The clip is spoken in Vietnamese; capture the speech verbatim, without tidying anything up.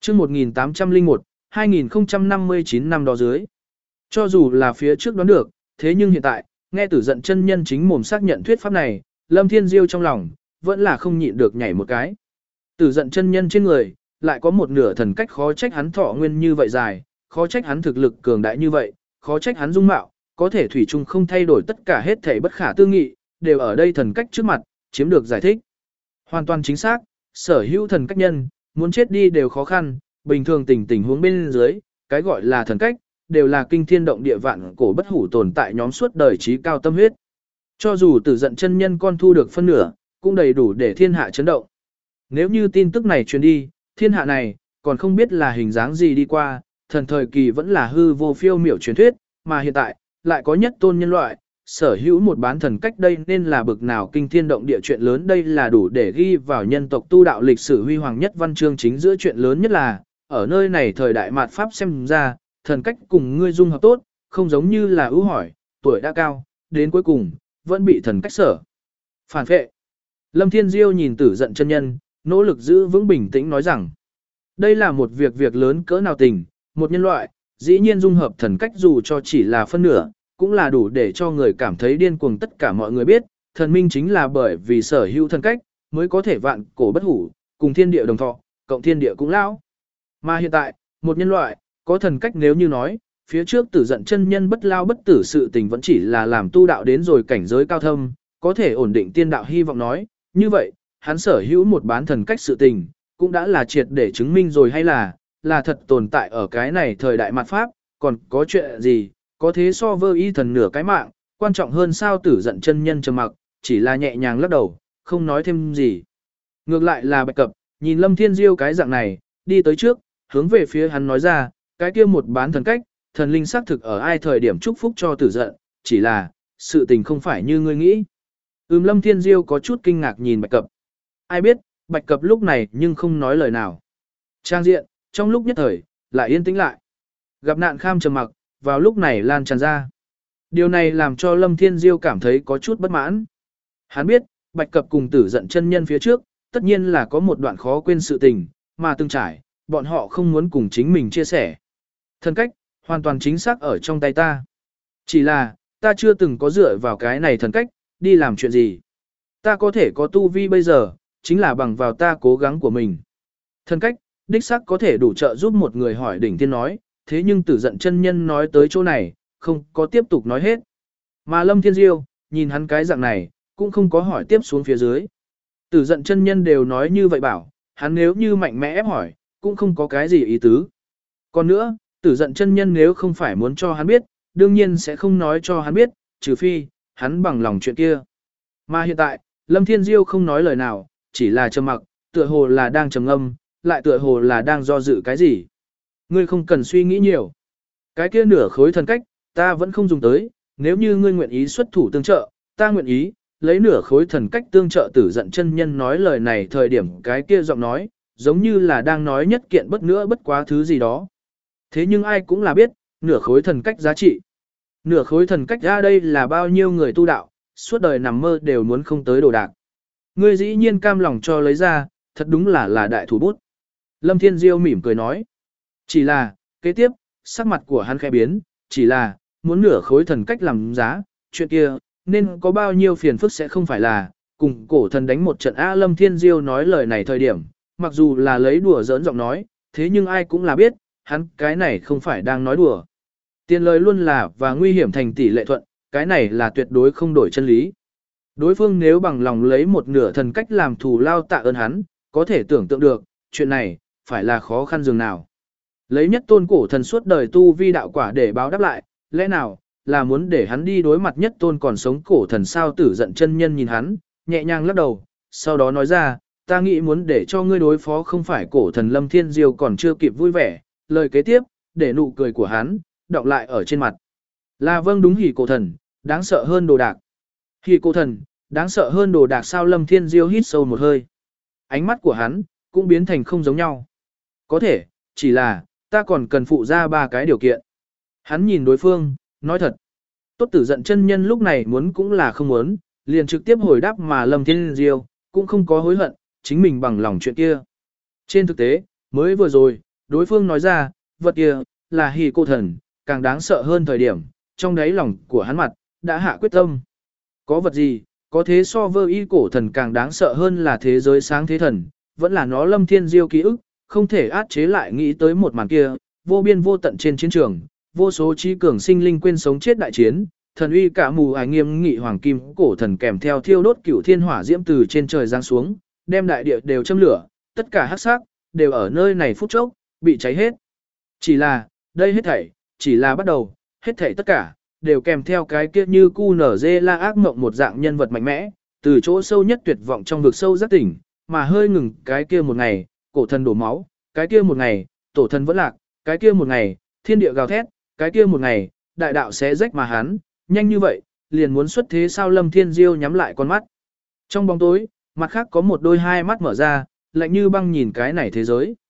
chương một nghìn tám trăm lẻ một, hai nghìn không trăm năm mươi chín năm đó dưới. Cho dù là phía trước đoán được, thế nhưng hiện tại, nghe Tử Dận chân nhân chính mồm xác nhận thuyết pháp này, Lâm Thiên Diêu trong lòng, vẫn là không nhịn được nhảy một cái. Tử Dận chân nhân trên người, lại có một nửa thần cách, khó trách hắn thọ nguyên như vậy dài, khó trách hắn thực lực cường đại như vậy, khó trách hắn dung mạo, có thể thủy chung không thay đổi tất cả hết thảy bất khả tư nghị, đều ở đây thần cách trước mặt, chiếm được giải thích. Hoàn toàn chính xác, sở hữu thần cách nhân, muốn chết đi đều khó khăn, bình thường tình tình huống bên dưới, cái gọi là thần cách, đều là kinh thiên động địa vạn cổ bất hủ tồn tại nhóm suốt đời trí cao tâm huyết. Cho dù Tử Dận chân nhân con thu được phân nửa, cũng đầy đủ để thiên hạ chấn động. Nếu như tin tức này truyền đi, thiên hạ này, còn không biết là hình dáng gì đi qua, thần thời kỳ vẫn là hư vô phiêu miểu truyền thuyết, mà hiện tại, lại có nhất tôn nhân loại, sở hữu một bán thần cách đây nên là bực nào kinh thiên động địa chuyện lớn, đây là đủ để ghi vào nhân tộc tu đạo lịch sử huy hoàng nhất văn chương chính giữa chuyện lớn nhất là, ở nơi này thời đại mạt Pháp xem ra, thần cách cùng ngươi dung hợp tốt, không giống như là ưu hỏi, tuổi đã cao, đến cuối cùng, vẫn bị thần cách sở phản phệ. Lâm Thiên Diêu nhìn Tử Dận chân nhân, nỗ lực giữ vững bình tĩnh nói rằng, đây là một việc việc lớn cỡ nào tình, một nhân loại, dĩ nhiên dung hợp thần cách dù cho chỉ là phân nửa, cũng là đủ để cho người cảm thấy điên cuồng. Tất cả mọi người biết, thần minh chính là bởi vì sở hữu thần cách, mới có thể vạn cổ bất hủ, cùng thiên địa đồng thọ, cộng thiên địa cũng lão. Mà hiện tại, một nhân loại, có thần cách nếu như nói, phía trước Tử Dận chân nhân bất lao bất tử sự tình vẫn chỉ là làm tu đạo đến rồi cảnh giới cao thâm, có thể ổn định tiên đạo hy vọng nói, như vậy, hắn sở hữu một bán thần cách sự tình, cũng đã là triệt để chứng minh rồi, hay là, là thật tồn tại ở cái này thời đại mạt Pháp, còn có chuyện gì, có thế so vơ y thần nửa cái mạng, quan trọng hơn sao? Tử Dận chân nhân trầm mặc, chỉ là nhẹ nhàng lắc đầu, không nói thêm gì. Ngược lại là Bạch Cập, nhìn Lâm Thiên Diêu cái dạng này, đi tới trước, hướng về phía hắn nói ra, cái kia một bán thần cách, thần linh xác thực ở ai thời điểm chúc phúc cho Tử Dận, chỉ là, sự tình không phải như ngươi nghĩ. Ừm, Lâm Thiên Diêu có chút kinh ngạc nhìn Bạch Cập. Ai biết, Bạch Cập lúc này nhưng không nói lời nào. Trang diện, trong lúc nhất thời, lại yên tĩnh lại. Gặp nạn kham trầm mặc, vào lúc này lan tràn ra. Điều này làm cho Lâm Thiên Diêu cảm thấy có chút bất mãn. Hắn biết, Bạch Cập cùng Tử Dận chân nhân phía trước, tất nhiên là có một đoạn khó quên sự tình, mà từng trải, bọn họ không muốn cùng chính mình chia sẻ. Thần cách, hoàn toàn chính xác ở trong tay ta. Chỉ là, ta chưa từng có dựa vào cái này thần cách, đi làm chuyện gì. Ta có thể có tu vi bây giờ, chính là bằng vào ta cố gắng của mình. Thần cách, đích xác có thể đủ trợ giúp một người hỏi đỉnh tiên nói, thế nhưng Tử Dận chân nhân nói tới chỗ này, không có tiếp tục nói hết. Mà Lâm Thiên Diêu, nhìn hắn cái dạng này, cũng không có hỏi tiếp xuống phía dưới. Tử Dận chân nhân đều nói như vậy bảo, hắn nếu như mạnh mẽ ép hỏi, cũng không có cái gì ý tứ. Còn nữa, Tử Dận chân nhân nếu không phải muốn cho hắn biết, đương nhiên sẽ không nói cho hắn biết, trừ phi, hắn bằng lòng chuyện kia. Mà hiện tại, Lâm Thiên Diêu không nói lời nào, chỉ là trầm mặc, tựa hồ là đang trầm ngâm, lại tựa hồ là đang do dự cái gì. Ngươi không cần suy nghĩ nhiều. Cái kia nửa khối thần cách, ta vẫn không dùng tới, nếu như ngươi nguyện ý xuất thủ tương trợ, ta nguyện ý, lấy nửa khối thần cách tương trợ. Tử Dận chân nhân nói lời này thời điểm cái kia giọng nói, giống như là đang nói nhất kiện bất nữa bất quá thứ gì đó. Thế nhưng ai cũng là biết, nửa khối thần cách giá trị. Nửa khối thần cách ra đây là bao nhiêu người tu đạo, suốt đời nằm mơ đều muốn không tới đồ đạc. Ngươi dĩ nhiên cam lòng cho lấy ra, thật đúng là là đại thủ bút. Lâm Thiên Diêu mỉm cười nói. Chỉ là, kế tiếp, sắc mặt của hắn khẽ biến, chỉ là, muốn nửa khối thần cách làm giá, chuyện kia, nên có bao nhiêu phiền phức sẽ không phải là, cùng cổ thần đánh một trận. A Lâm Thiên Diêu nói lời này thời điểm, mặc dù là lấy đùa giỡn giọng nói, thế nhưng ai cũng là biết, hắn cái này không phải đang nói đùa. Tiền lời luôn là và nguy hiểm thành tỷ lệ thuận, cái này là tuyệt đối không đổi chân lý. Đối phương nếu bằng lòng lấy một nửa thần cách làm thù lao tạ ơn hắn, có thể tưởng tượng được, chuyện này, phải là khó khăn dường nào. Lấy nhất tôn cổ thần suốt đời tu vi đạo quả để báo đáp lại, lẽ nào, là muốn để hắn đi đối mặt nhất tôn còn sống cổ thần sao? Tử Dận chân nhân nhìn hắn, nhẹ nhàng lắc đầu, sau đó nói ra, ta nghĩ muốn để cho ngươi đối phó không phải cổ thần. Lâm Thiên Diêu còn chưa kịp vui vẻ, lời kế tiếp, để nụ cười của hắn, đọng lại ở trên mặt. Là vâng đúng, hỉ cổ thần, đáng sợ hơn đồ đạc. Hỉ cổ thần, đáng sợ hơn đồ đạc sao? Lâm Thiên Diêu hít sâu một hơi. Ánh mắt của hắn, cũng biến thành không giống nhau. Có thể, chỉ là, ta còn cần phụ ra ba cái điều kiện. Hắn nhìn đối phương, nói thật. Tốt. Tử Dận chân nhân lúc này muốn cũng là không muốn, liền trực tiếp hồi đáp, mà Lâm Thiên Diêu cũng không có hối hận, chính mình bằng lòng chuyện kia. Trên thực tế, mới vừa rồi, đối phương nói ra, vật kia, là hì cô thần, càng đáng sợ hơn thời điểm, trong đáy lòng của hắn mặt, đã hạ quyết tâm. Có vật gì, có thế so với y cổ thần càng đáng sợ hơn là thế giới sáng thế thần, vẫn là nó Lâm Thiên Diêu ký ức, không thể át chế lại nghĩ tới một màn kia, vô biên vô tận trên chiến trường, vô số trí cường sinh linh quên sống chết đại chiến, thần uy cả mù ải nghiêm nghị hoàng kim cổ thần kèm theo thiêu đốt cửu thiên hỏa diễm từ trên trời giáng xuống, đem đại địa đều châm lửa, tất cả hắc sắc đều ở nơi này phút chốc bị cháy hết. Chỉ là, đây hết thảy, chỉ là bắt đầu, hết thảy tất cả đều kèm theo cái kia như cu nở dê la ác mộng một dạng nhân vật mạnh mẽ, từ chỗ sâu nhất tuyệt vọng trong vực sâu giác tỉnh, mà hơi ngừng cái kia một ngày, cổ thần đổ máu, cái kia một ngày, tổ thần vẫn lạc, cái kia một ngày, thiên địa gào thét, cái kia một ngày, đại đạo xé rách mà hắn, nhanh như vậy, liền muốn xuất thế sao? Lâm Thiên Diêu nhắm lại con mắt. Trong bóng tối, mặt khác có một đôi hai mắt mở ra, lạnh như băng nhìn cái này thế giới.